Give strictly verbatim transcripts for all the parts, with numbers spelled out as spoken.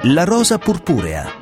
La rosa purpurea.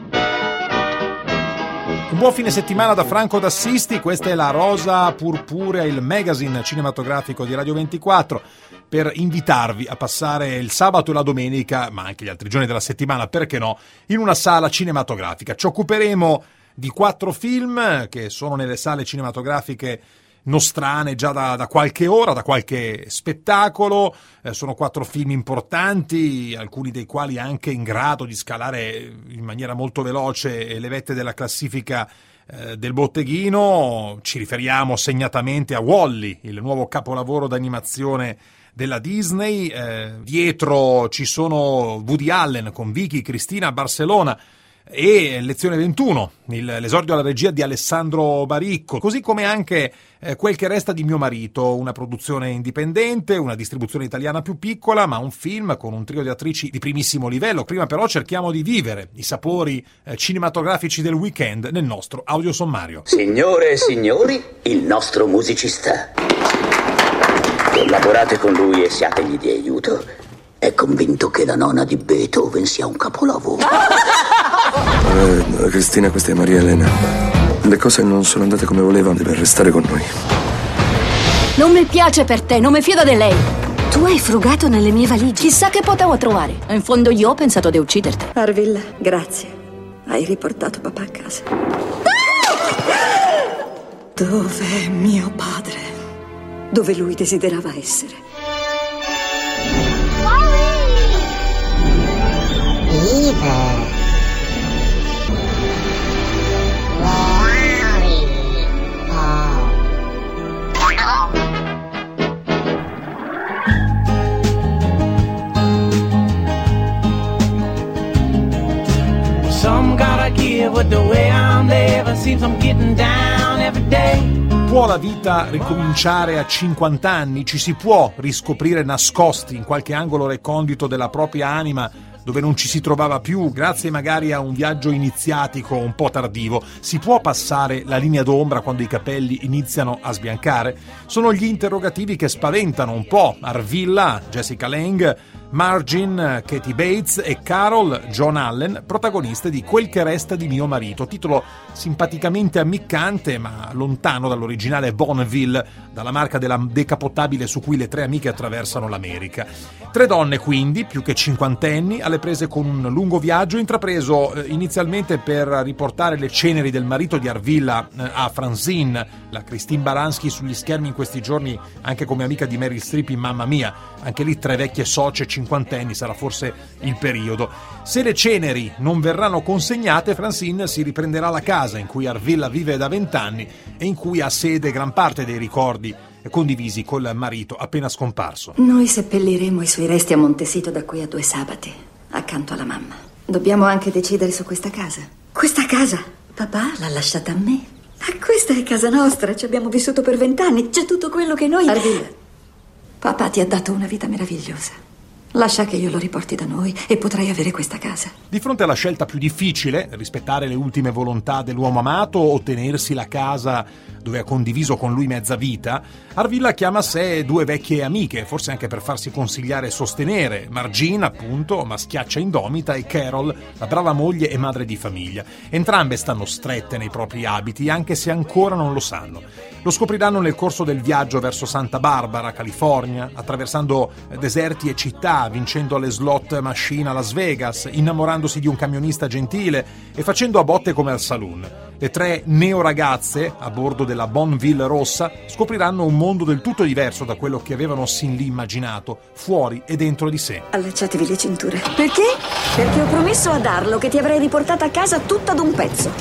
Un buon fine settimana da Franco D'Assisti, questa è La Rosa Purpurea, il magazine cinematografico di Radio ventiquattro, per invitarvi a passare il sabato e la domenica, ma anche gli altri giorni della settimana, perché no, in una sala cinematografica. Ci occuperemo di quattro film che sono nelle sale cinematografiche nostrane già da, da qualche ora, da qualche spettacolo. Eh, sono quattro film importanti, alcuni dei quali anche in grado di scalare in maniera molto veloce le vette della classifica eh, del botteghino. Ci riferiamo segnatamente a Wall-E, il nuovo capolavoro d'animazione della Disney. Eh, dietro ci sono Woody Allen con Vicky Cristina Barcelona e Lezione ventuno, il, l'esordio alla regia di Alessandro Baricco, così come anche eh, Quel che resta di mio marito, una produzione indipendente, una distribuzione italiana più piccola, ma un film con un trio di attrici di primissimo livello. Prima però cerchiamo di vivere i sapori eh, cinematografici del weekend nel nostro audiosommario. Signore e signori, il nostro musicista. Collaborate con lui e siategli di aiuto. È convinto che la nona di Beethoven sia un capolavoro. Uh, Cristina, questa è Maria Elena. Le cose non sono andate come voleva, deve restare con noi. Non mi piace per te, non mi fido di lei. Tu hai frugato nelle mie valigie. Chissà che potevo trovare. In fondo io ho pensato di ucciderti. Arvilla, grazie. Hai riportato papà a casa. Dov'è mio padre? Dove lui desiderava essere. Eva. Può la vita ricominciare a cinquanta anni? Ci si può riscoprire nascosti in qualche angolo recondito della propria anima dove non ci si trovava più, grazie magari a un viaggio iniziatico un po' tardivo? Si può passare la linea d'ombra quando i capelli iniziano a sbiancare? Sono gli interrogativi che spaventano un po' Arvilla, Jessica Lange, Margin, Kathy Bates e Carol, John Allen, protagoniste di Quel che resta di mio marito, titolo simpaticamente ammiccante ma lontano dall'originale Bonneville, dalla marca della decapotabile su cui le tre amiche attraversano l'America. Tre donne quindi, più che cinquantenni, alle prese con un lungo viaggio intrapreso eh, inizialmente per riportare le ceneri del marito di Arvilla eh, a Francine, la Christine Baranski sugli schermi in questi giorni anche come amica di Meryl Streep in Mamma Mia, anche lì tre vecchie socie cinquantenni, sarà forse il periodo. Se le ceneri non verranno consegnate, Francine si riprenderà la casa in cui Arvilla vive da vent'anni e in cui ha sede gran parte dei ricordi condivisi col marito appena scomparso. Noi seppelliremo i suoi resti a Montesito da qui a due sabati, accanto alla mamma. Dobbiamo anche decidere su questa casa. Questa casa? Papà l'ha lasciata a me. Ma questa è casa nostra, ci abbiamo vissuto per vent'anni, c'è tutto quello che noi... Arvilla, papà ti ha dato una vita meravigliosa. Lascia che io lo riporti da noi e potrai avere questa casa. Di fronte alla scelta più difficile, rispettare le ultime volontà dell'uomo amato o tenersi la casa dove ha condiviso con lui mezza vita, Arvilla chiama a sé due vecchie amiche, forse anche per farsi consigliare e sostenere, Margin, appunto, maschiaccia indomita, e Carol, la brava moglie e madre di famiglia. Entrambe stanno strette nei propri abiti, anche se ancora non lo sanno. Lo scopriranno nel corso del viaggio verso Santa Barbara, California, attraversando deserti e città, vincendo le slot machine a Las Vegas, innamorandosi di un camionista gentile e facendo a botte come al saloon. Le tre neoragazze, a bordo della Bonneville rossa, scopriranno un mondo del tutto diverso da quello che avevano sin lì immaginato, fuori e dentro di sé. Allacciatevi le cinture. Perché? Perché ho promesso ad Arlo che ti avrei riportata a casa tutta ad un pezzo.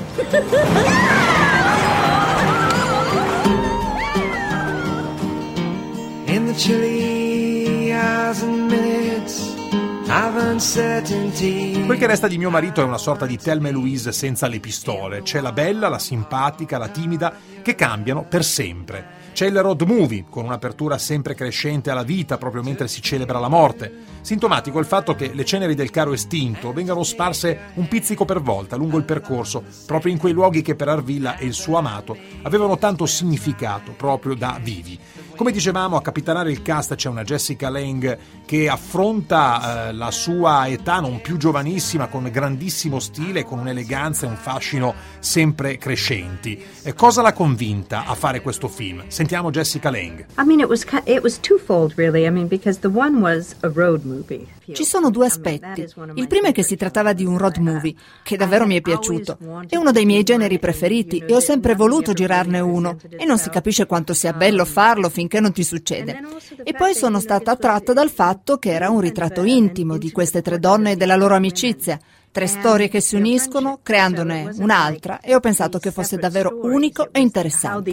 In the chilly hours and minutes of uncertainty. Quel che resta di mio marito è una sorta di Thelma e Louise senza le pistole. C'è la bella, la simpatica, la timida, che cambiano per sempre. C'è il road movie, con un'apertura sempre crescente alla vita proprio mentre si celebra la morte. Sintomatico il fatto che le ceneri del caro estinto vengano sparse un pizzico per volta lungo il percorso, proprio in quei luoghi che per Arvilla e il suo amato avevano tanto significato proprio da vivi. Come dicevamo, a capitanare il cast c'è una Jessica Lange che affronta eh, la sua età non più giovanissima con grandissimo stile, con un'eleganza e un fascino sempre crescenti. E cosa l'ha convinta a fare questo film? Sentiamo Jessica Lange. I mean, it was it was twofold really. I mean, because the one was a road movie. Ci sono due aspetti. Il primo è che si trattava di un road movie, che davvero mi è piaciuto. È uno dei miei generi preferiti e ho sempre voluto girarne uno. E non si capisce quanto sia bello farlo finché non ti succede. E poi sono stata attratta dal fatto che era un ritratto intimo di queste tre donne e della loro amicizia. Tre storie che si uniscono, creandone un'altra, e ho pensato che fosse davvero unico e interessante.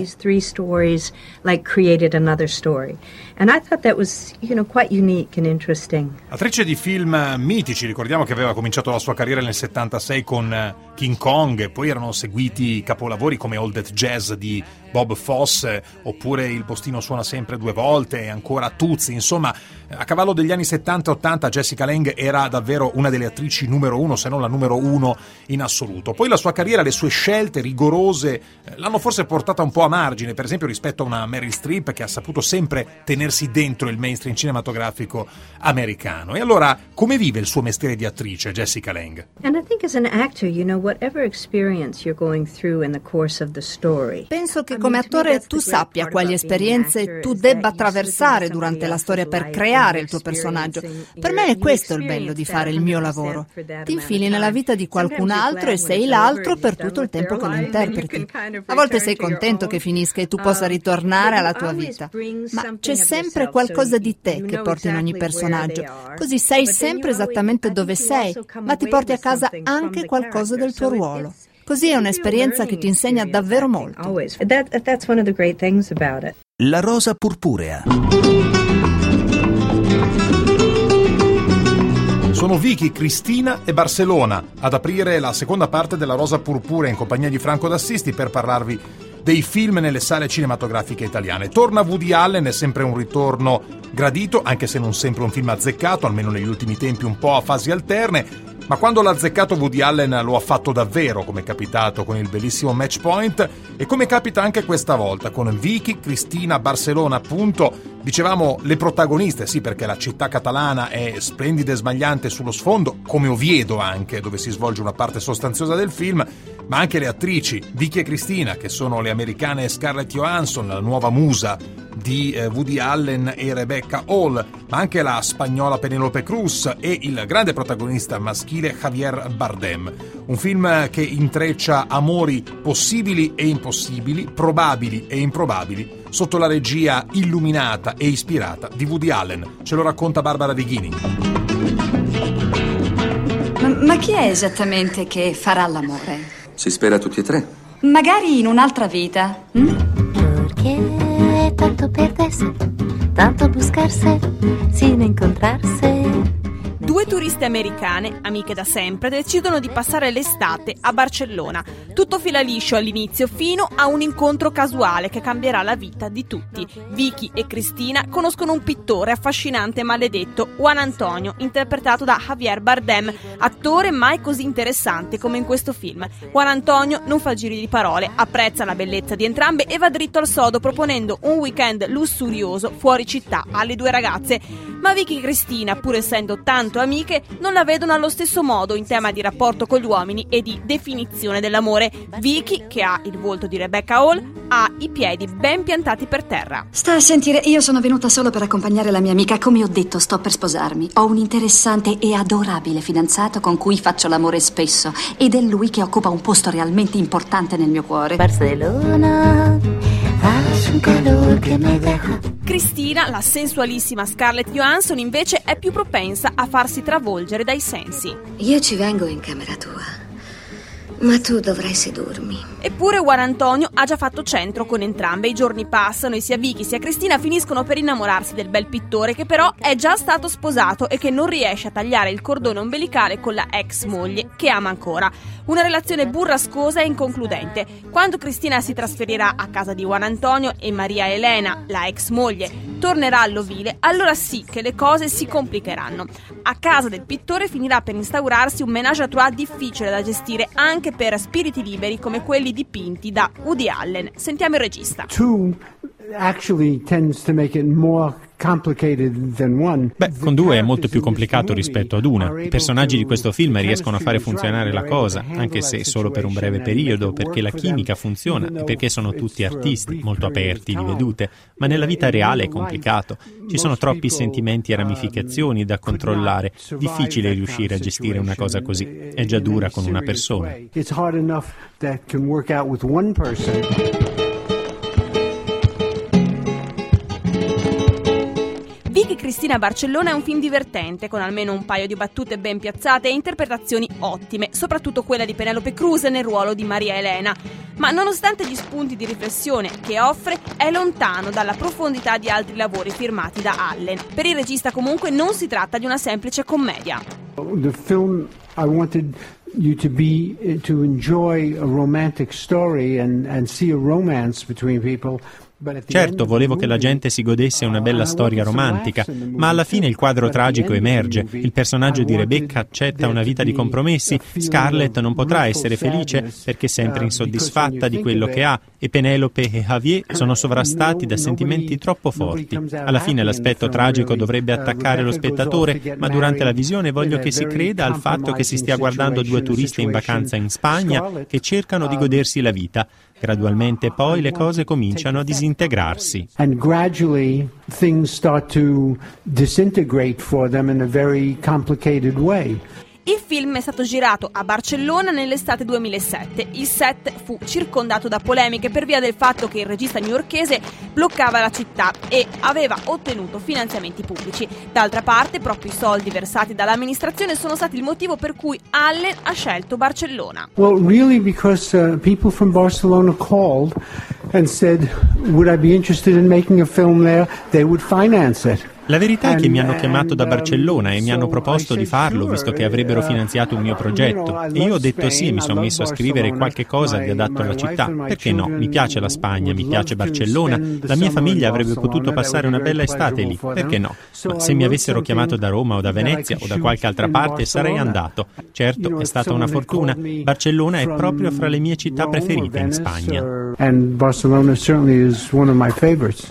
Attrice di film mitici, ricordiamo che aveva cominciato la sua carriera nel settantasei con King Kong, poi erano seguiti capolavori come All That Jazz di Bob Fosse, oppure Il postino suona sempre due volte, e ancora Tuzzi. Insomma, a cavallo degli anni settanta e ottanta Jessica Lange era davvero una delle attrici numero uno, se non la numero uno in assoluto. Poi la sua carriera, le sue scelte rigorose l'hanno forse portata un po' a margine, per esempio rispetto a una Meryl Streep che ha saputo sempre tenersi dentro il mainstream cinematografico americano. E allora, come vive il suo mestiere di attrice Jessica Lange? And I think as an actor, you know, whatever experience you're going through in the course of the story. Penso che come attore tu sappia quali esperienze tu debba attraversare durante la storia per creare il tuo personaggio. Per me è questo il bello di fare il mio lavoro. Ti infili nella vita di qualcun altro e sei l'altro per tutto il tempo che lo interpreti. A volte sei contento che finisca e tu possa ritornare alla tua vita, ma c'è sempre qualcosa di te che porti in ogni personaggio, così sai sempre esattamente dove sei, ma ti porti a casa anche qualcosa del tuo ruolo. Così è un'esperienza che ti insegna davvero molto. La rosa purpurea. Sono Vicky, Cristina e Barcellona ad aprire la seconda parte della Rosa Purpurea in compagnia di Franco D'Assisti per parlarvi dei film nelle sale cinematografiche italiane. Torna Woody Allen, è sempre un ritorno gradito, anche se non sempre un film azzeccato, almeno negli ultimi tempi un po' a fasi alterne, ma quando l'ha azzeccato Woody Allen lo ha fatto davvero, come è capitato con il bellissimo Match Point e come capita anche questa volta con Vicky, Cristina, Barcellona, appunto. Dicevamo le protagoniste, sì, perché la città catalana è splendida e smagliante sullo sfondo, come Oviedo anche, dove si svolge una parte sostanziosa del film, ma anche le attrici Vicky e Cristina, che sono le americane Scarlett Johansson, la nuova musa di eh, Woody Allen e Rebecca Hall, ma anche la spagnola Penélope Cruz e il grande protagonista maschile Javier Bardem. Un film che intreccia amori possibili e impossibili, probabili e improbabili, sotto la regia illuminata e ispirata di Woody Allen. Ce lo racconta Barbara Dighini. Ma, ma chi è esattamente che farà l'amore? Si spera tutti e tre. Magari in un'altra vita. Hm? Porque tanto perderse, tanto buscarse, sin encontrarse. Due turiste americane, amiche da sempre, decidono di passare l'estate a Barcellona. Tutto fila liscio all'inizio, fino a un incontro casuale che cambierà la vita di tutti. Vicky e Cristina conoscono un pittore affascinante e maledetto, Juan Antonio, interpretato da Javier Bardem, attore mai così interessante come in questo film. Juan Antonio non fa giri di parole, apprezza la bellezza di entrambe e va dritto al sodo proponendo un weekend lussurioso fuori città alle due ragazze. Ma Vicky e Cristina, pur essendo tanto amiche, non la vedono allo stesso modo in tema di rapporto con gli uomini e di definizione dell'amore. Vicky, che ha il volto di Rebecca Hall, ha i piedi ben piantati per terra. Sta a sentire, io sono venuta solo per accompagnare la mia amica. Come ho detto, sto per sposarmi. Ho un interessante e adorabile fidanzato con cui faccio l'amore spesso, ed è lui che occupa un posto realmente importante nel mio cuore. Barcellona, hace un calor que me deja. Cristina, la sensualissima Scarlett Johansson, invece è più propensa a farsi travolgere dai sensi. Io ci vengo in camera tua, ma tu dovrai sedurmi. Eppure Juan Antonio ha già fatto centro con entrambe. I giorni passano e sia Vicky sia Cristina finiscono per innamorarsi del bel pittore, che però è già stato sposato e che non riesce a tagliare il cordone ombelicale con la ex moglie, che ama ancora. Una relazione burrascosa e inconcludente. Quando Cristina si trasferirà a casa di Juan Antonio e Maria Elena, la ex moglie, tornerà all'ovile, allora sì che le cose si complicheranno. A casa del pittore finirà per instaurarsi un ménage à trois difficile da gestire anche per spiriti liberi come quelli dipinti da Woody Allen. Sentiamo il regista. Two actually tends to make it more complicated than one. Beh, con due è molto più complicato rispetto ad una. I personaggi di questo film riescono a fare funzionare la cosa, anche se solo per un breve periodo, perché la chimica funziona e perché sono tutti artisti, molto aperti di vedute, ma nella vita reale è complicato. Ci sono troppi sentimenti e ramificazioni da controllare, difficile riuscire a gestire una cosa così, è già dura con una persona. It's hard enough that can work out with one person. Vicky Cristina Barcellona è un film divertente, con almeno un paio di battute ben piazzate e interpretazioni ottime, soprattutto quella di Penelope Cruz nel ruolo di Maria Elena. Ma nonostante gli spunti di riflessione che offre, è lontano dalla profondità di altri lavori firmati da Allen. Per il regista comunque non si tratta di una semplice commedia. The film I wanted you to be to enjoy a romantic story and and see a romance between people. Certo, volevo che la gente si godesse una bella storia romantica, ma alla fine il quadro tragico emerge. Il personaggio di Rebecca accetta una vita di compromessi, Scarlett non potrà essere felice perché è sempre insoddisfatta di quello che ha, e Penelope e Javier sono sovrastati da sentimenti troppo forti. Alla fine l'aspetto tragico dovrebbe attaccare lo spettatore, ma durante la visione voglio che si creda al fatto che si stia guardando due turisti in vacanza in Spagna che cercano di godersi la vita. Gradualmente poi le cose cominciano a disintegrarsi. And gradually things start to disintegrate for them in a very complicated way. Il film è stato girato a Barcellona nell'estate duemilasette. Il set fu circondato da polemiche per via del fatto che il regista newyorkese bloccava la città e aveva ottenuto finanziamenti pubblici. D'altra parte, proprio i soldi versati dall'amministrazione sono stati il motivo per cui Allen ha scelto Barcellona. Well, really because uh, people from Barcelona called and said, would I be interested in making a film there? They would finance it. La verità è che mi hanno chiamato da Barcellona e mi hanno proposto di farlo, visto che avrebbero finanziato un mio progetto. E io ho detto sì e mi sono messo a scrivere qualche cosa di adatto alla città. Perché no? Mi piace la Spagna, mi piace Barcellona. La mia famiglia avrebbe potuto passare una bella estate lì. Perché no? Ma se mi avessero chiamato da Roma o da Venezia o da qualche altra parte sarei andato. Certo, è stata una fortuna. Barcellona è proprio fra le mie città preferite in Spagna. And Barcelona certainly is one of my favorites.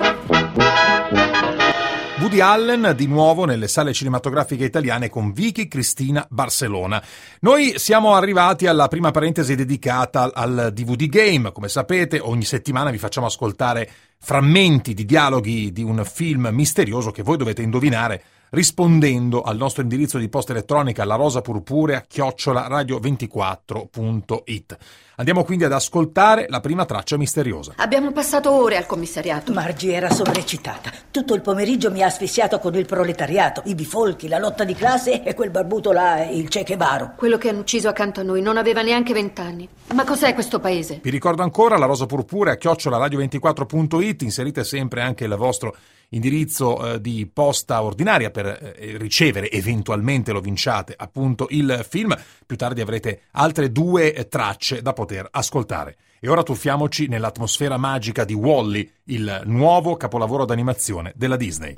Woody Allen di nuovo nelle sale cinematografiche italiane con Vicky Cristina Barcellona. Noi siamo arrivati alla prima parentesi dedicata al D V D Game. Come sapete, ogni settimana vi facciamo ascoltare frammenti di dialoghi di un film misterioso che voi dovete indovinare rispondendo al nostro indirizzo di posta elettronica la rosa purpurea chiocciola radio ventiquattro punto it. Andiamo quindi ad ascoltare la prima traccia misteriosa. Abbiamo passato ore al commissariato. Margie era sovreccitata. Tutto il pomeriggio mi ha asfissiato con il proletariato, i bifolchi, la lotta di classe e quel barbuto là, il Che Guevara. Quello che hanno ucciso accanto a noi non aveva neanche vent'anni. Ma cos'è questo paese? Vi ricordo ancora la rosa purpurea chiocciola radio ventiquattro punto it. Inserite sempre anche il vostro indirizzo eh, di posta ordinaria per eh, ricevere, eventualmente lo vinciate, appunto il film. Più tardi avrete altre due eh, tracce da poter ascoltare. E ora tuffiamoci nell'atmosfera magica di Wall-E, il nuovo capolavoro d'animazione della Disney.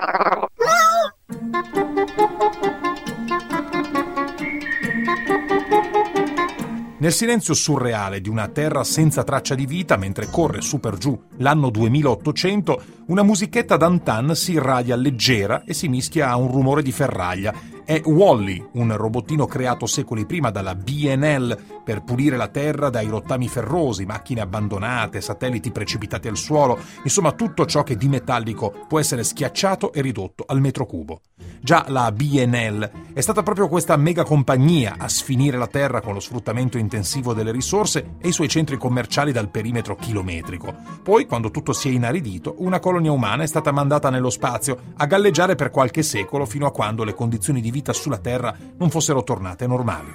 Nel silenzio surreale di una terra senza traccia di vita, mentre corre su per giù l'anno duemilaottocento, una musichetta d'antan si irradia leggera e si mischia a un rumore di ferraglia. È Wall-E, un robottino creato secoli prima dalla B and L per pulire la terra dai rottami ferrosi, macchine abbandonate, satelliti precipitati al suolo, insomma tutto ciò che di metallico può essere schiacciato e ridotto al metro cubo. Già la B and L è stata proprio questa mega compagnia a sfinire la terra con lo sfruttamento intensivo delle risorse e i suoi centri commerciali dal perimetro chilometrico. Poi, quando tutto si è inaridito, una colonia umana è stata mandata nello spazio a galleggiare per qualche secolo fino a quando le condizioni di vita sulla Terra non fossero tornate normali.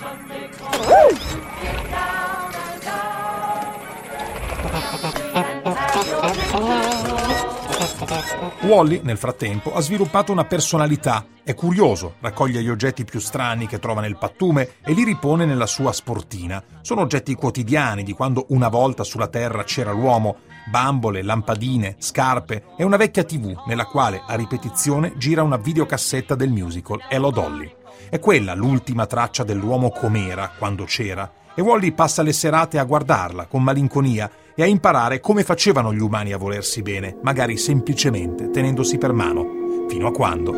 Wall-E, nel frattempo, ha sviluppato una personalità. È curioso, raccoglie gli oggetti più strani che trova nel pattume e li ripone nella sua sportina. Sono oggetti quotidiani di quando una volta sulla Terra c'era l'uomo. Bambole, lampadine, scarpe e una vecchia tivù nella quale a ripetizione gira una videocassetta del musical Hello Dolly. È quella l'ultima traccia dell'uomo com'era quando c'era, e Wall-E passa le serate a guardarla con malinconia e a imparare come facevano gli umani a volersi bene, magari semplicemente tenendosi per mano. Fino a quando?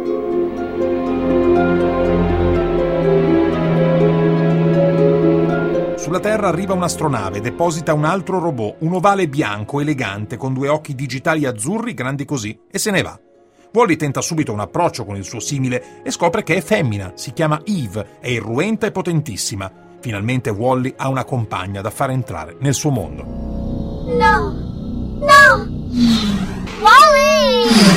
Sulla Terra arriva un'astronave, deposita un altro robot, un ovale bianco elegante con due occhi digitali azzurri grandi così, e se ne va. Wall-E tenta subito un approccio con il suo simile e scopre che è femmina, si chiama Eve, è irruenta e potentissima. Finalmente Wall-E ha una compagna da fare entrare nel suo mondo. No! No! Wall-E!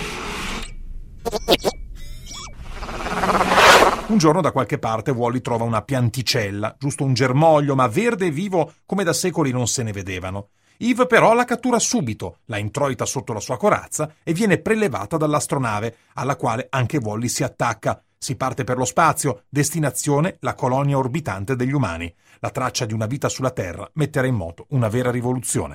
Un giorno da qualche parte Wall-E trova una pianticella, giusto un germoglio, ma verde e vivo come da secoli non se ne vedevano. Eve però la cattura subito, la introita sotto la sua corazza e viene prelevata dall'astronave, alla quale anche Wall-E si attacca. Si parte per lo spazio, destinazione la colonia orbitante degli umani. La traccia di una vita sulla Terra metterà in moto una vera rivoluzione.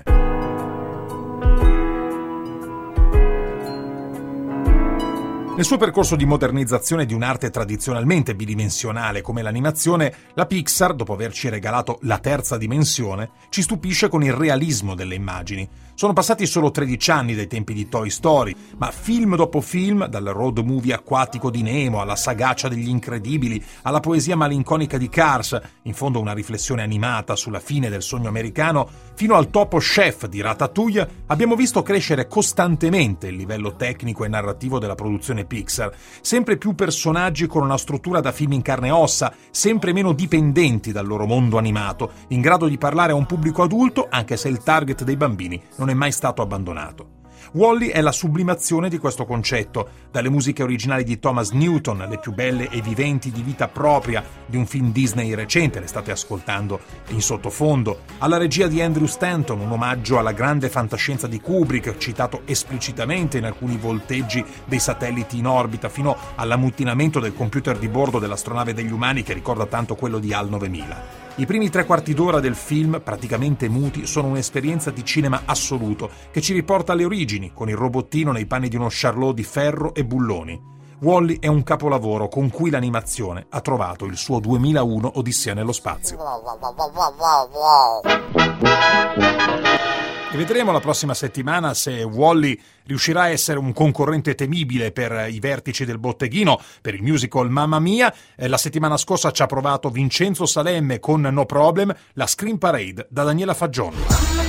Nel suo percorso di modernizzazione di un'arte tradizionalmente bidimensionale come l'animazione, la Pixar, dopo averci regalato la terza dimensione, ci stupisce con il realismo delle immagini. Sono passati solo tredici anni dai tempi di Toy Story, ma film dopo film, dal road movie acquatico di Nemo alla sagacia degli Incredibili, alla poesia malinconica di Cars, in fondo una riflessione animata sulla fine del sogno americano, fino al Topo Chef di Ratatouille, abbiamo visto crescere costantemente il livello tecnico e narrativo della produzione Pixar, sempre più personaggi con una struttura da film in carne e ossa, sempre meno dipendenti dal loro mondo animato, in grado di parlare a un pubblico adulto, anche se il target dei bambini non è mai stato abbandonato. Wall-E è la sublimazione di questo concetto, dalle musiche originali di Thomas Newton, le più belle e viventi di vita propria di un film Disney recente, le state ascoltando in sottofondo, alla regia di Andrew Stanton, un omaggio alla grande fantascienza di Kubrick, citato esplicitamente in alcuni volteggi dei satelliti in orbita, fino all'ammutinamento del computer di bordo dell'astronave degli umani che ricorda tanto quello di HAL novemila. I primi tre quarti d'ora del film, praticamente muti, sono un'esperienza di cinema assoluto che ci riporta alle origini, con il robottino nei panni di uno Charlot di ferro e bulloni. Wall-E è un capolavoro con cui l'animazione ha trovato il suo duemilauno Odissea nello spazio. E vedremo la prossima settimana se Wall-E riuscirà a essere un concorrente temibile per i vertici del botteghino, per il musical Mamma Mia. Eh, la settimana scorsa ci ha provato Vincenzo Salemme con No Problem, la Screen Parade da Daniela Fagioni.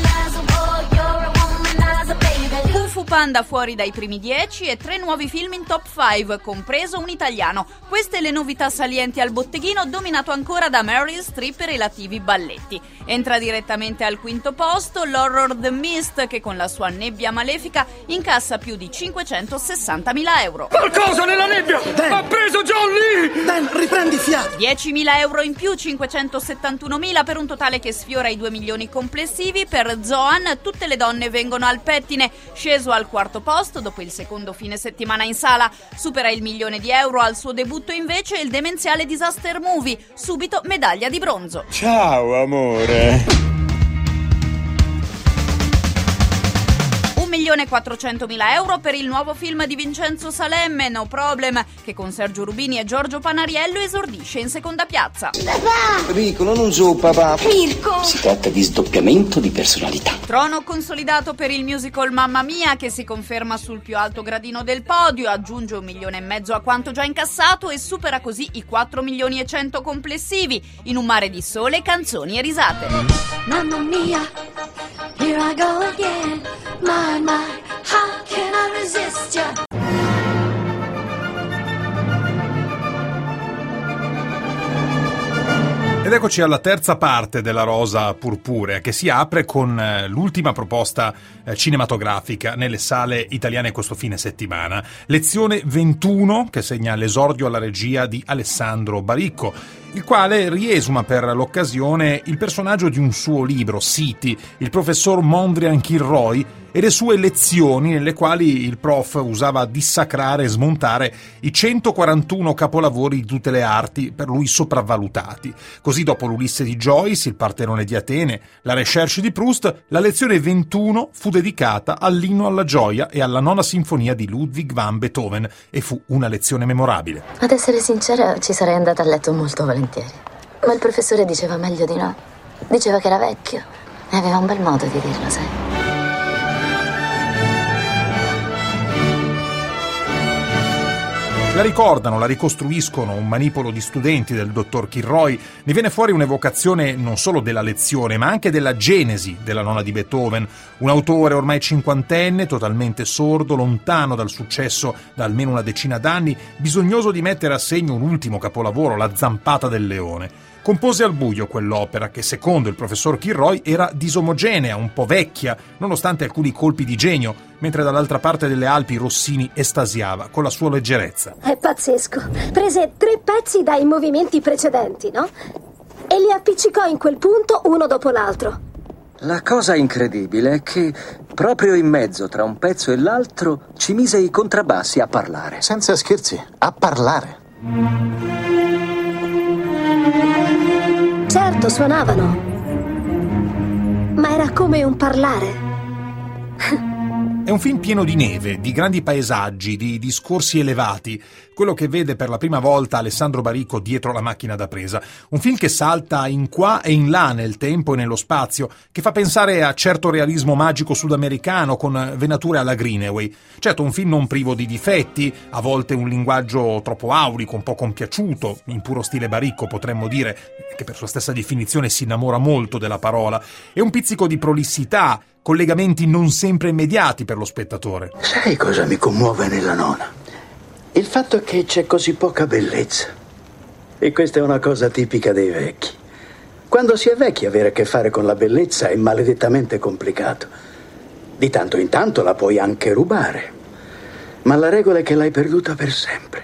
Kung Fu Panda fuori dai primi dieci e tre nuovi film in top cinque, compreso un italiano. Queste le novità salienti al botteghino, dominato ancora da Meryl Streep e relativi balletti. Entra direttamente al quinto posto l'horror The Mist, che con la sua nebbia malefica incassa più di cinquecentosessantamila euro. Qualcosa nella nebbia! Dan. Ha preso John Lee! Dan, riprendi fiato! diecimila euro in più, cinquecentosettantunomila, per un totale che sfiora i due milioni complessivi. Per Zohan, Tutte le donne vengono al pettine, sceso al quarto posto dopo il secondo fine settimana in sala. Supera il milione di euro al suo debutto invece il demenziale Disaster Movie, subito medaglia di bronzo. Ciao amore! un milione quattrocentomila euro per il nuovo film di Vincenzo Salemme, No Problem, che con Sergio Rubini e Giorgio Panariello esordisce in seconda piazza. Papà! Piccolo, non so papà. Mirko! Si tratta di sdoppiamento di personalità. Trono consolidato per il musical Mamma Mia, che si conferma sul più alto gradino del podio, aggiunge un milione e mezzo a quanto già incassato e supera così i quattro milioni e cento complessivi, in un mare di sole, canzoni e risate. Mamma mia, here I go again. My, my, how can I resist ya? Ed eccoci alla terza parte della Rosa Purpurea, che si apre con eh, l'ultima proposta eh, cinematografica nelle sale italiane questo fine settimana. Lezione ventuno, che segna l'esordio alla regia di Alessandro Baricco, il quale riesuma per l'occasione il personaggio di un suo libro, City, il professor Mondrian Kilroy, e le sue lezioni nelle quali il prof usava dissacrare e smontare i centoquarantuno capolavori di tutte le arti per lui sopravvalutati. Così, dopo l'Ulisse di Joyce, il Partenone di Atene, la Recherche di Proust, la lezione ventuno fu dedicata all'inno alla gioia e alla nona sinfonia di Ludwig van Beethoven, e fu una lezione memorabile. Ad essere sincera, ci sarei andata a letto molto volentieri, ma il professore diceva meglio di no. Diceva che era vecchio Aveva un bel modo di dirlo, sai. La ricordano, la ricostruiscono, un manipolo di studenti del dottor Kilroy. Ne viene fuori un'evocazione non solo della lezione, ma anche della genesi della nona di Beethoven. Un autore ormai cinquantenne, totalmente sordo, lontano dal successo da almeno una decina d'anni, bisognoso di mettere a segno un ultimo capolavoro, La zampata del leone. Compose al buio quell'opera che, secondo il professor Kilroy, era disomogenea, un po' vecchia, nonostante alcuni colpi di genio, mentre dall'altra parte delle Alpi Rossini estasiava con la sua leggerezza. È pazzesco. Prese tre pezzi dai movimenti precedenti, no? E li appiccicò in quel punto uno dopo l'altro. La cosa incredibile è che proprio in mezzo tra un pezzo e l'altro ci mise i contrabbassi a parlare. Senza scherzi, a parlare. Certo, suonavano, ma era come un parlare. È un film pieno di neve, di grandi paesaggi, di discorsi elevati, quello che vede per la prima volta Alessandro Baricco dietro la macchina da presa. Un film che salta in qua e in là nel tempo e nello spazio, che fa pensare a certo realismo magico sudamericano con venature alla Greenaway. Certo, un film non privo di difetti, a volte un linguaggio troppo aulico, un po' compiaciuto, in puro stile Baricco potremmo dire, che per sua stessa definizione si innamora molto della parola, e un pizzico di prolissità, collegamenti non sempre immediati per lo spettatore. Sai cosa mi commuove nella nona? Il fatto che c'è così poca bellezza. E questa è una cosa tipica dei vecchi. Quando si è vecchi, avere a che fare con la bellezza è maledettamente complicato. Di tanto in tanto la puoi anche rubare, ma la regola è che l'hai perduta per sempre.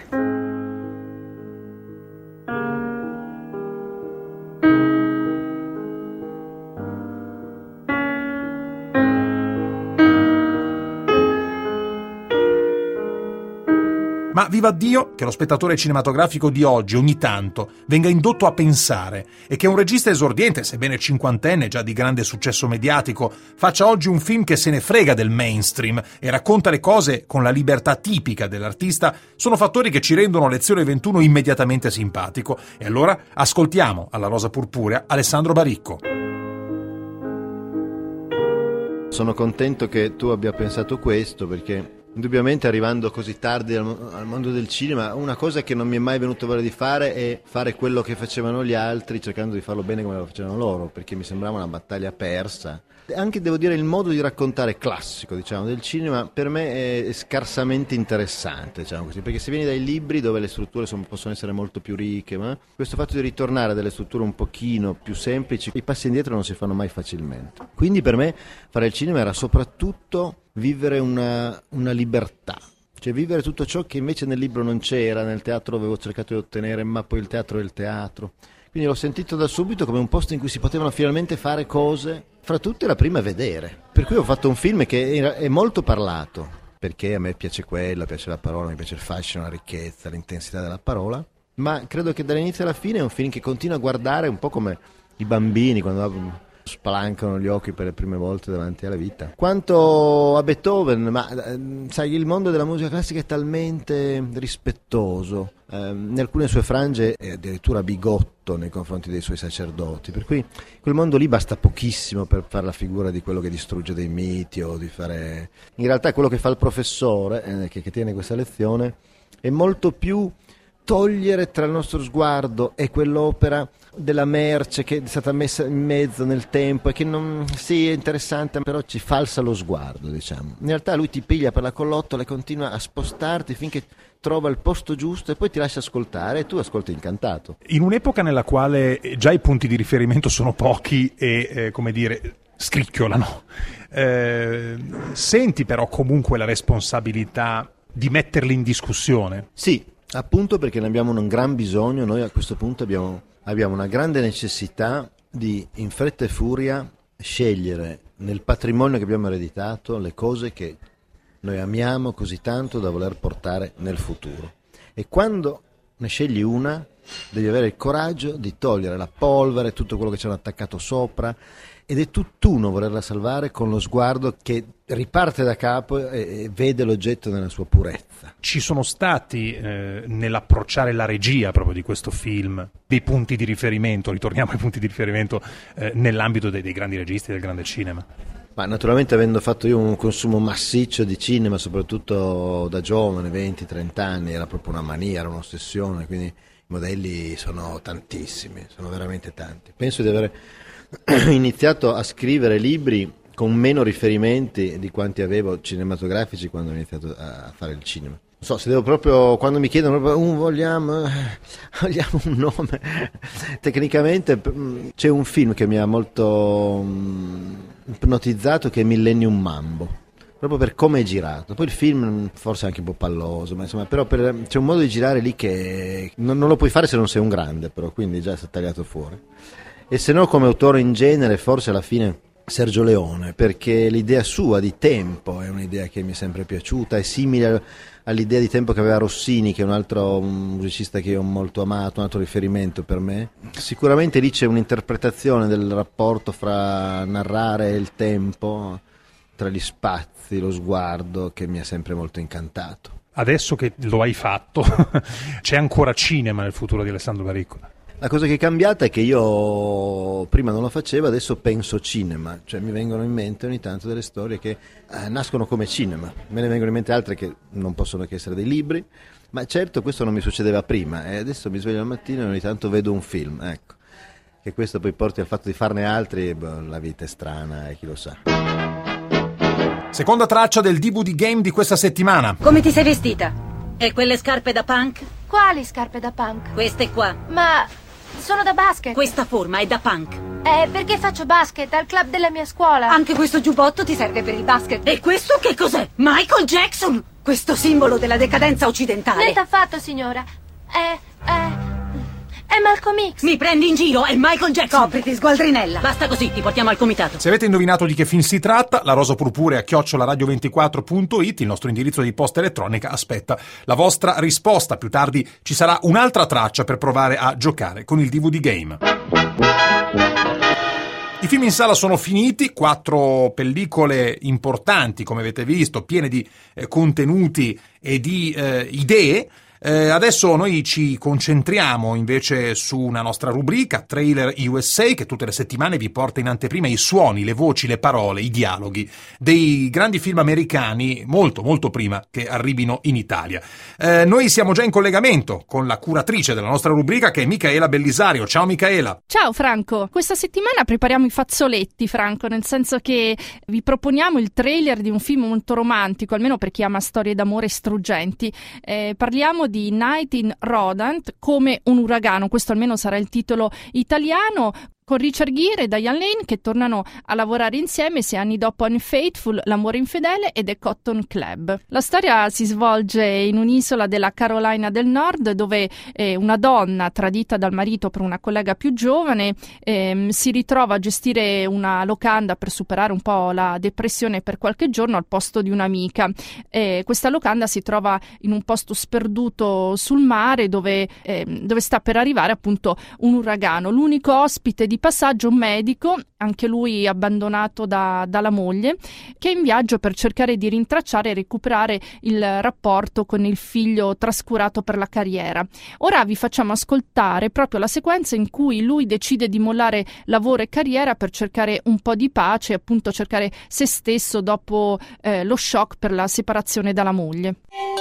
Ma viva Dio che lo spettatore cinematografico di oggi ogni tanto venga indotto a pensare e che un regista esordiente, sebbene cinquantenne già di grande successo mediatico, faccia oggi un film che se ne frega del mainstream e racconta le cose con la libertà tipica dell'artista, sono fattori che ci rendono Lezione ventuno immediatamente simpatico. E allora ascoltiamo alla Rosa Purpurea Alessandro Baricco. Sono contento che tu abbia pensato questo, perché indubbiamente arrivando così tardi al, al mondo del cinema, una cosa che non mi è mai venuto voglia di fare è fare quello che facevano gli altri, cercando di farlo bene come lo facevano loro, perché mi sembrava una battaglia persa. Anche devo dire il modo di raccontare classico, diciamo, del cinema per me è scarsamente interessante, diciamo così, perché se vieni dai libri dove le strutture sono, possono essere molto più ricche, ma questo fatto di ritornare a delle strutture un pochino più semplici, i passi indietro non si fanno mai facilmente. Quindi per me fare il cinema era soprattutto vivere una, una libertà, cioè vivere tutto ciò che invece nel libro non c'era, nel teatro avevo cercato di ottenere, ma poi il teatro è il teatro. Quindi l'ho sentito da subito come un posto in cui si potevano finalmente fare cose, fra tutte la prima vedere. Per cui ho fatto un film che è molto parlato, perché a me piace quella, piace la parola, mi piace il fascino, la ricchezza, l'intensità della parola, ma credo che dall'inizio alla fine è un film che continua a guardare un po' come i bambini quando spalancano gli occhi per le prime volte davanti alla vita. Quanto a Beethoven, ma sai, il mondo della musica classica è talmente rispettoso, eh, in alcune sue frange è addirittura bigotto nei confronti dei suoi sacerdoti, per cui quel mondo lì basta pochissimo per fare la figura di quello che distrugge dei miti o di fare... In realtà quello che fa il professore, eh, che, che tiene questa lezione, è molto più togliere tra il nostro sguardo e quell'opera della merce che è stata messa in mezzo nel tempo e che non sì, è interessante, però ci falsa lo sguardo, diciamo. In realtà lui ti piglia per la collottola e continua a spostarti finché trova il posto giusto e poi ti lascia ascoltare e tu ascolti incantato. In un'epoca nella quale già i punti di riferimento sono pochi e, eh, come dire, scricchiolano, eh, senti però comunque la responsabilità di metterli in discussione? Sì, appunto perché ne abbiamo un gran bisogno. Noi a questo punto abbiamo, abbiamo una grande necessità di, in fretta e furia, scegliere nel patrimonio che abbiamo ereditato le cose che noi amiamo così tanto da voler portare nel futuro. E quando ne scegli una, devi avere il coraggio di togliere la polvere, tutto quello che ci hanno attaccato sopra, ed è tutt'uno volerla salvare con lo sguardo che riparte da capo e, e vede l'oggetto nella sua purezza. Ci sono stati eh, nell'approcciare la regia proprio di questo film dei punti di riferimento, ritorniamo ai punti di riferimento eh, nell'ambito dei, dei grandi registi del grande cinema? Ma naturalmente, avendo fatto io un consumo massiccio di cinema, soprattutto da giovane, venti trenta anni, era proprio una mania, era un'ossessione, quindi i modelli sono tantissimi, sono veramente tanti. Penso di aver iniziato a scrivere libri con meno riferimenti di quanti avevo cinematografici quando ho iniziato a fare il cinema. Non so, se devo proprio, quando mi chiedono proprio, uh, vogliamo, vogliamo un nome, tecnicamente c'è un film che mi ha molto um, ipnotizzato, che è Millennium Mambo, proprio per come è girato. Poi il film forse è anche un po' palloso, ma insomma, però per, c'è un modo di girare lì che non, non lo puoi fare se non sei un grande, però, quindi già si è tagliato fuori. E se no, come autore in genere, forse alla fine Sergio Leone, perché l'idea sua di tempo è un'idea che mi è sempre piaciuta, è simile all'idea di tempo che aveva Rossini, che è un altro musicista che ho molto amato, un altro riferimento per me. Sicuramente lì c'è un'interpretazione del rapporto fra narrare e il tempo, tra gli spazi, lo sguardo, che mi ha sempre molto incantato. Adesso che lo hai fatto, c'è ancora cinema nel futuro di Alessandro Baricco? La cosa che è cambiata è che io prima non lo facevo, adesso penso cinema, cioè mi vengono in mente ogni tanto delle storie che eh, nascono come cinema, me ne vengono in mente altre che non possono che essere dei libri, ma certo questo non mi succedeva prima e adesso mi sveglio al mattino e ogni tanto vedo un film, ecco, che questo poi porti al fatto di farne altri, boh, la vita è strana e chi lo sa. Seconda traccia del D V D Game di questa settimana. Come ti sei vestita? E quelle scarpe da punk? Quali scarpe da punk? Queste qua. Ma sono da basket. Questa forma è da punk. Eh, perché faccio basket al club della mia scuola. Anche questo giubbotto ti serve per il basket. E questo che cos'è? Michael Jackson! Questo simbolo della decadenza occidentale. Niente affatto, signora. È... è... è Malcolm X. Mi prendi in giro? È Michael Jackson. Copriti, sgualdrinella. Basta così, ti portiamo al comitato. Se avete indovinato di che film si tratta, la rosa purpurea chiocciola radio ventiquattro punto it, il nostro indirizzo di posta elettronica, aspetta la vostra risposta. Più tardi ci sarà un'altra traccia per provare a giocare con il D V D Game. I film in sala sono finiti, quattro pellicole importanti, come avete visto, piene di eh, contenuti e di eh, idee. Eh, adesso noi ci concentriamo invece su una nostra rubrica, Trailer U S A, che tutte le settimane vi porta in anteprima i suoni, le voci, le parole, i dialoghi dei grandi film americani molto molto prima che arrivino in Italia. Eh, noi siamo già in collegamento con la curatrice della nostra rubrica, che è Micaela Bellisario. Ciao Micaela. Ciao Franco, questa settimana prepariamo i fazzoletti, Franco, nel senso che vi proponiamo il trailer di un film molto romantico, almeno per chi ama storie d'amore struggenti. Eh, parliamo di Night in Rodant, come un uragano, questo almeno sarà il titolo italiano, con Richard Gere e Diane Lane che tornano a lavorare insieme sei anni dopo Unfaithful, L'amore infedele e The Cotton Club. La storia si svolge in un'isola della Carolina del Nord, dove eh, una donna tradita dal marito per una collega più giovane eh, si ritrova a gestire una locanda per superare un po' la depressione per qualche giorno al posto di un'amica. Eh, questa locanda si trova in un posto sperduto sul mare dove, eh, dove sta per arrivare appunto un uragano. L'unico ospite di di passaggio, un medico, anche lui abbandonato da, dalla moglie, che è in viaggio per cercare di rintracciare e recuperare il rapporto con il figlio trascurato per la carriera. Ora vi facciamo ascoltare proprio la sequenza in cui lui decide di mollare lavoro e carriera per cercare un po' di pace e appunto cercare se stesso dopo eh, lo shock per la separazione dalla moglie.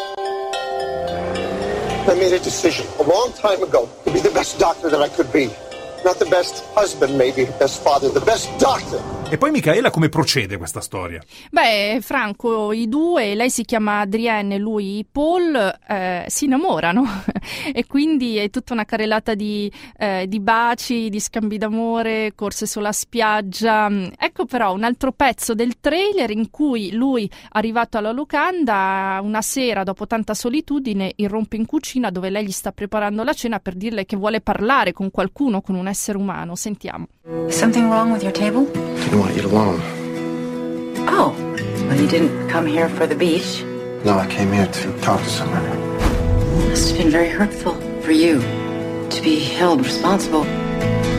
I made a decision a long time ago to be the best doctor that I could be. Not the best husband, maybe, the best father, the best doctor. E poi Micaela, come procede questa storia? Beh, Franco, i due, lei si chiama Adrienne e lui Paul, eh, si innamorano e quindi è tutta una carrellata di, eh, di baci, di scambi d'amore, corse sulla spiaggia. Ecco però un altro pezzo del trailer in cui lui, arrivato alla locanda, una sera dopo tanta solitudine, irrompe in cucina dove lei gli sta preparando la cena per dirle che vuole parlare con qualcuno, con un essere umano. Sentiamo. Something wrong with your table? Didn't want you alone. Oh, well, you didn't come here for the beach. No, I came here to talk to someone. It must have been very hurtful for you to be held responsible.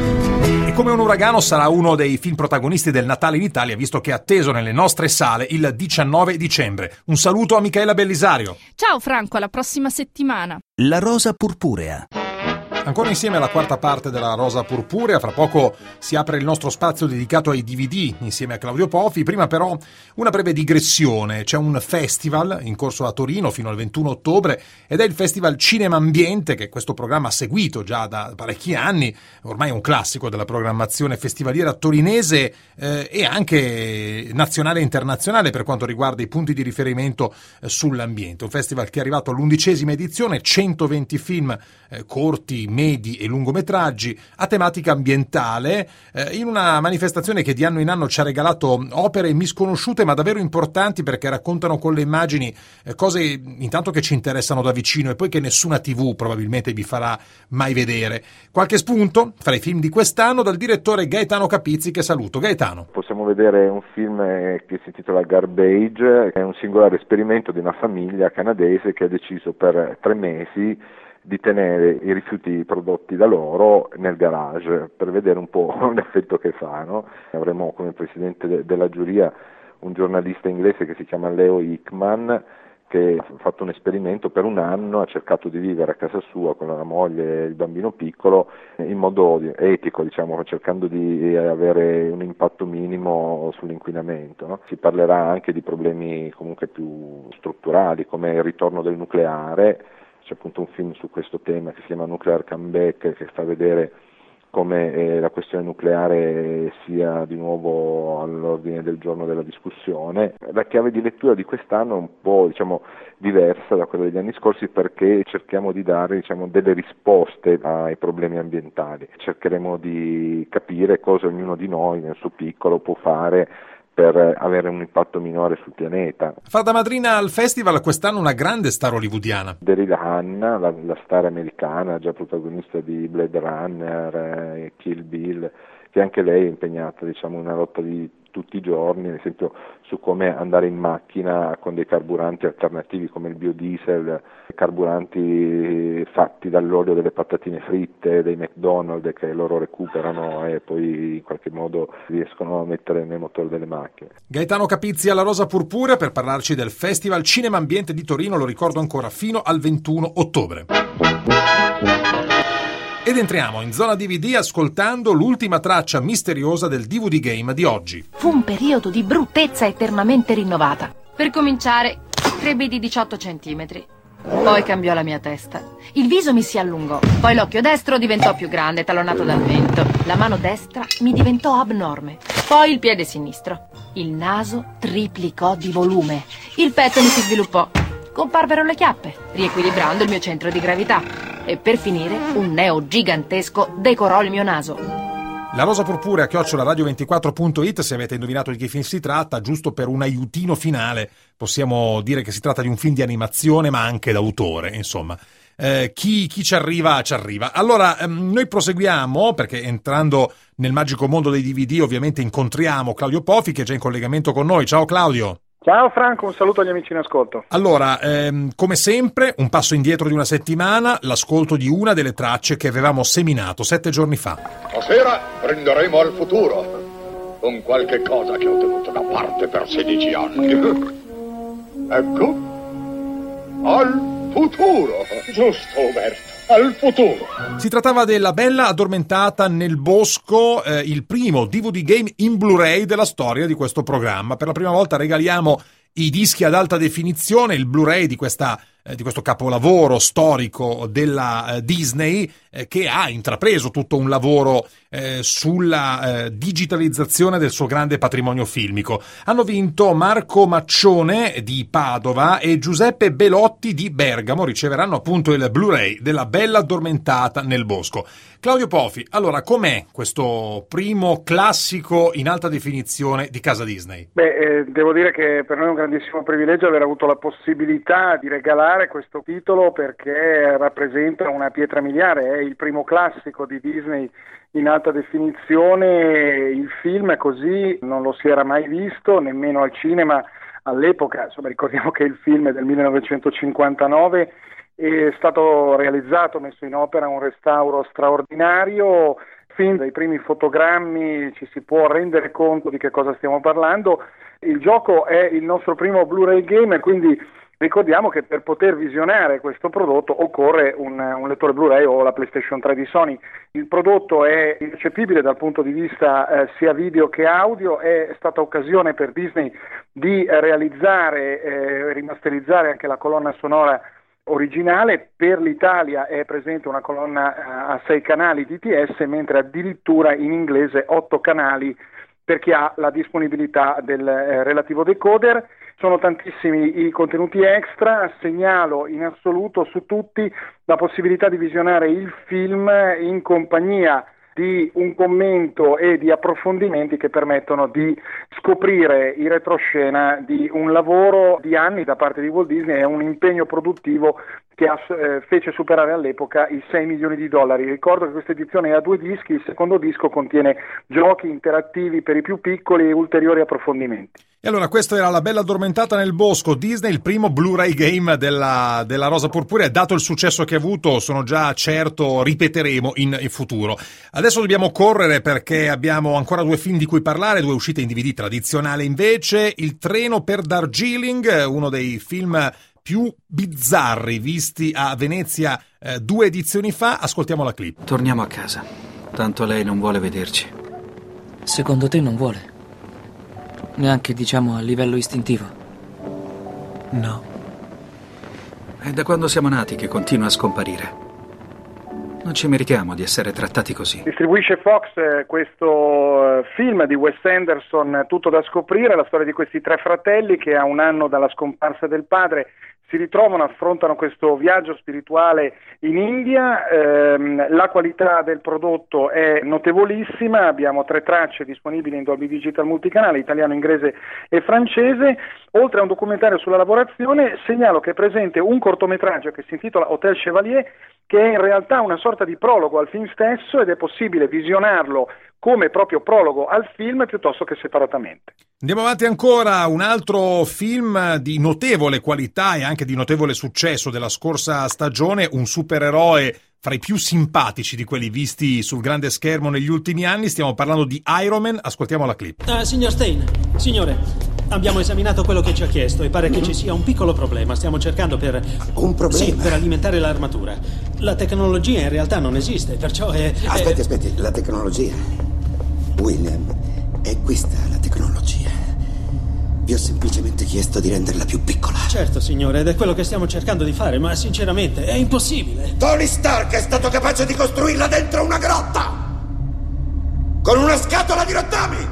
E come un uragano sarà uno dei film protagonisti del Natale in Italia, visto che è atteso nelle nostre sale il diciannove dicembre. Un saluto a Michaela Bellisario. Ciao Franco, alla prossima settimana. La rosa purpurea. Ancora insieme alla quarta parte della Rosa Purpurea, fra poco si apre il nostro spazio dedicato ai D V D insieme a Claudio Pofi. Prima però una breve digressione. C'è un festival in corso a Torino fino al ventuno ottobre ed è il Festival Cinema Ambiente, che questo programma ha seguito già da parecchi anni, ormai è un classico della programmazione festivaliera torinese eh, e anche nazionale e internazionale per quanto riguarda i punti di riferimento eh, sull'ambiente. Un festival che è arrivato all'undicesima edizione, centoventi film eh, corti, medi e lungometraggi a tematica ambientale, eh, in una manifestazione che di anno in anno ci ha regalato opere misconosciute ma davvero importanti, perché raccontano con le immagini eh, cose intanto che ci interessano da vicino e poi che nessuna tivù probabilmente vi farà mai vedere. Qualche spunto fra i film di quest'anno dal direttore Gaetano Capizzi, che saluto. Gaetano. Possiamo vedere un film che si intitola Garbage, che è un singolare esperimento di una famiglia canadese che ha deciso per tre mesi di tenere i rifiuti prodotti da loro nel garage per vedere un po' l'effetto che fa, no? Avremo come presidente de- della giuria un giornalista inglese che si chiama Leo Hickman, che ha fatto un esperimento per un anno, ha cercato di vivere a casa sua con la moglie e il bambino piccolo in modo etico, diciamo, cercando di avere un impatto minimo sull'inquinamento, no? Si parlerà anche di problemi comunque più strutturali, come il ritorno del nucleare. C'è appunto un film su questo tema che si chiama Nuclear Comeback, che fa vedere come eh, la questione nucleare sia di nuovo all'ordine del giorno della discussione. La chiave di lettura di quest'anno è un po', diciamo, diversa da quella degli anni scorsi, perché cerchiamo di dare, diciamo, delle risposte ai problemi ambientali. Cercheremo di capire cosa ognuno di noi nel suo piccolo può fare per avere un impatto minore sul pianeta. Fa da madrina al festival quest'anno una grande star hollywoodiana. Daryl Hannah, la, la star americana, già protagonista di Blade Runner, eh, Kill Bill, che anche lei è impegnata, diciamo, in una lotta di tutti i giorni, ad esempio su come andare in macchina con dei carburanti alternativi come il biodiesel, carburanti fatti dall'olio delle patatine fritte, dei McDonald's, che loro recuperano e poi in qualche modo riescono a mettere nel motore delle macchine. Gaetano Capizzi alla Rosa Purpurea per parlarci del Festival Cinema Ambiente di Torino, lo ricordo ancora, fino al ventuno ottobre. Ed entriamo in zona D V D ascoltando l'ultima traccia misteriosa del D V D Game di oggi. Fu un periodo di bruttezza eternamente rinnovata. Per cominciare, crebbi di diciotto centimetri. Poi cambiò la mia testa. Il viso mi si allungò. Poi l'occhio destro diventò più grande, tallonato dal vento. La mano destra mi diventò abnorme. Poi il piede sinistro. Il naso triplicò di volume. Il petto mi si sviluppò. Comparvero le chiappe, riequilibrando il mio centro di gravità. E per finire, un neo gigantesco decorò il mio naso. La Rosa Purpurea chiocciola radio ventiquattro punto it, se avete indovinato di che film si tratta, giusto per un aiutino finale, possiamo dire che si tratta di un film di animazione ma anche d'autore, insomma. Eh, chi, chi ci arriva, ci arriva. Allora, ehm, noi proseguiamo, perché entrando nel magico mondo dei D V D ovviamente incontriamo Claudio Pofi, che è già in collegamento con noi. Ciao Claudio. Ciao Franco, un saluto agli amici in ascolto. Allora, ehm, come sempre, un passo indietro di una settimana, l'ascolto di una delle tracce che avevamo seminato sette giorni fa. Stasera prenderemo al futuro con qualche cosa che ho tenuto da parte per sedici anni. Ecco, al futuro. Giusto, Umberto. Al futuro. Si trattava della Bella addormentata nel bosco, eh, il primo D V D game in Blu-ray della storia di questo programma. Per la prima volta regaliamo i dischi ad alta definizione, il Blu-ray di questa eh, di questo capolavoro storico della eh, Disney, eh, che ha intrapreso tutto un lavoro eh, sulla eh, digitalizzazione del suo grande patrimonio filmico. Hanno vinto Marco Maccione di Padova e Giuseppe Belotti di Bergamo, riceveranno appunto il Blu-ray della Bella addormentata nel bosco. Claudio Pofi, allora com'è questo primo classico in alta definizione di casa Disney? Beh, eh, devo dire che per noi è un grandissimo privilegio aver avuto la possibilità di regalare questo titolo, perché rappresenta una pietra miliare, è il primo classico di Disney in alta definizione. Il film così non lo si era mai visto, nemmeno al cinema all'epoca. Insomma, ricordiamo che il film è del millenovecentocinquantanove, è stato realizzato, messo in opera un restauro straordinario, Fin dai primi fotogrammi ci si può rendere conto di che cosa stiamo parlando. Il gioco è il nostro primo Blu-ray game, quindi ricordiamo che per poter visionare questo prodotto occorre un, un lettore Blu-ray o la PlayStation tre di Sony. Il prodotto è ineccepibile dal punto di vista eh, sia video che audio, è stata occasione per Disney di realizzare e eh, rimasterizzare anche la colonna sonora originale. Per l'Italia è presente una colonna a sei canali D T S, mentre addirittura in inglese otto canali per chi ha la disponibilità del eh, relativo decoder. Sono tantissimi i contenuti extra, segnalo in assoluto su tutti la possibilità di visionare il film in compagnia di un commento e di approfondimenti che permettono di scoprire in retroscena di un lavoro di anni da parte di Walt Disney e un impegno produttivo che ha, eh, fece superare all'epoca i sei milioni di dollari. Ricordo che questa edizione è a due dischi, il secondo disco contiene giochi interattivi per i più piccoli e ulteriori approfondimenti. E allora questa era La Bella Addormentata nel Bosco, Disney, il primo Blu-ray game della, della Rosa Purpurea. Dato il successo che ha avuto, sono già certo ripeteremo in, in futuro. Adesso dobbiamo correre perché abbiamo ancora due film di cui parlare, due uscite in D V D tradizionale invece. Il treno per Darjeeling, uno dei film più bizzarri visti a Venezia eh, due edizioni fa. Ascoltiamo la clip. Torniamo a casa, tanto lei non vuole vederci. Secondo te non vuole? Neanche, diciamo, a livello istintivo? No. È da quando siamo nati che continua a scomparire. Non ci meritiamo di essere trattati così. Distribuisce Fox eh, questo eh, film di Wes Anderson, Tutto da scoprire, la storia di questi tre fratelli che a un anno dalla scomparsa del padre si ritrovano, affrontano questo viaggio spirituale in India. Ehm, la qualità del prodotto è notevolissima, abbiamo tre tracce disponibili in Dolby Digital multicanale, italiano, inglese e francese. Oltre a un documentario sulla lavorazione, segnalo che è presente un cortometraggio che si intitola Hotel Chevalier, che è in realtà una sorta di prologo al film stesso ed è possibile visionarlo come proprio prologo al film piuttosto che separatamente. Andiamo avanti ancora, un altro film di notevole qualità e anche di notevole successo della scorsa stagione, un supereroe fra i più simpatici di quelli visti sul grande schermo negli ultimi anni. Stiamo parlando di Iron Man, ascoltiamo la clip. Uh, signor Stein, signore, abbiamo esaminato quello che ci ha chiesto e pare che ci sia un piccolo problema. Stiamo cercando per... Un problema? Sì, per alimentare l'armatura. La tecnologia in realtà non esiste, perciò è... Aspetti, è... aspetti, la tecnologia. William, è questa la tecnologia. Vi ho semplicemente chiesto di renderla più piccola. Certo, signore, ed è quello che stiamo cercando di fare, ma sinceramente è impossibile. Tony Stark è stato capace di costruirla dentro una grotta! Con una scatola di rottami!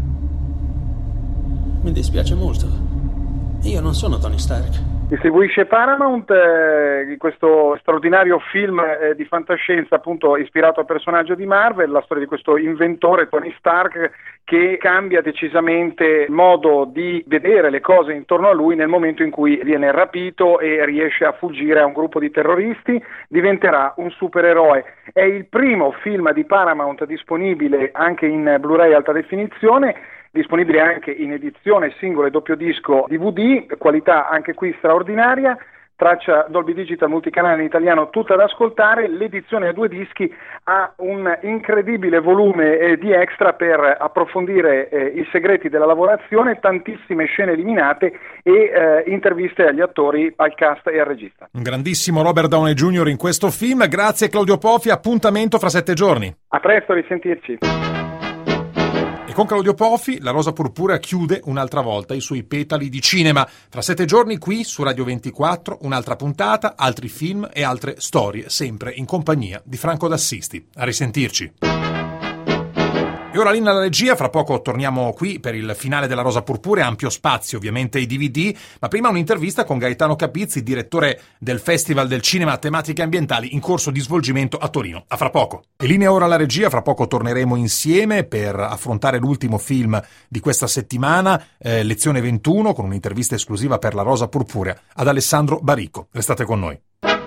Mi dispiace molto. Io non sono Tony Stark. Distribuisce Paramount eh, questo straordinario film eh, di fantascienza appunto ispirato al personaggio di Marvel, la storia di questo inventore Tony Stark che cambia decisamente il modo di vedere le cose intorno a lui nel momento in cui viene rapito e riesce a fuggire a un gruppo di terroristi, diventerà un supereroe. È il primo film di Paramount disponibile anche in Blu-ray alta definizione, disponibile anche in edizione singolo e doppio disco D V D, qualità anche qui straordinaria, traccia Dolby Digital multicanale in italiano tutta da ascoltare. L'edizione a due dischi ha un incredibile volume eh, di extra per approfondire eh, i segreti della lavorazione, tantissime scene eliminate e eh, interviste agli attori, al cast e al regista. Un grandissimo Robert Downey junior in questo film. Grazie Claudio Pofi, appuntamento fra sette giorni. A presto, risentirci. E con Claudio Pofi, la Rosa Purpurea chiude un'altra volta i suoi petali di cinema. Fra sette giorni qui su Radio ventiquattro, un'altra puntata, altri film e altre storie, sempre in compagnia di Franco D'Assisti. A risentirci. E ora linea alla regia, fra poco torniamo qui per il finale della Rosa Purpurea, ampio spazio ovviamente ai D V D, ma prima un'intervista con Gaetano Capizzi, direttore del Festival del Cinema a tematiche ambientali in corso di svolgimento a Torino. A fra poco. E linea ora alla regia, fra poco torneremo insieme per affrontare l'ultimo film di questa settimana, eh, Lezione ventuno, con un'intervista esclusiva per la Rosa Purpurea ad Alessandro Barico. Restate con noi.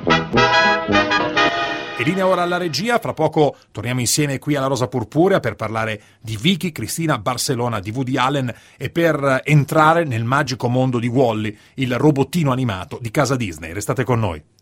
E linea ora alla regia, fra poco torniamo insieme qui alla Rosa Purpurea per parlare di Vicky Cristina Barcellona di Woody Allen e per entrare nel magico mondo di Wall-E, il robottino animato di casa Disney. Restate con noi.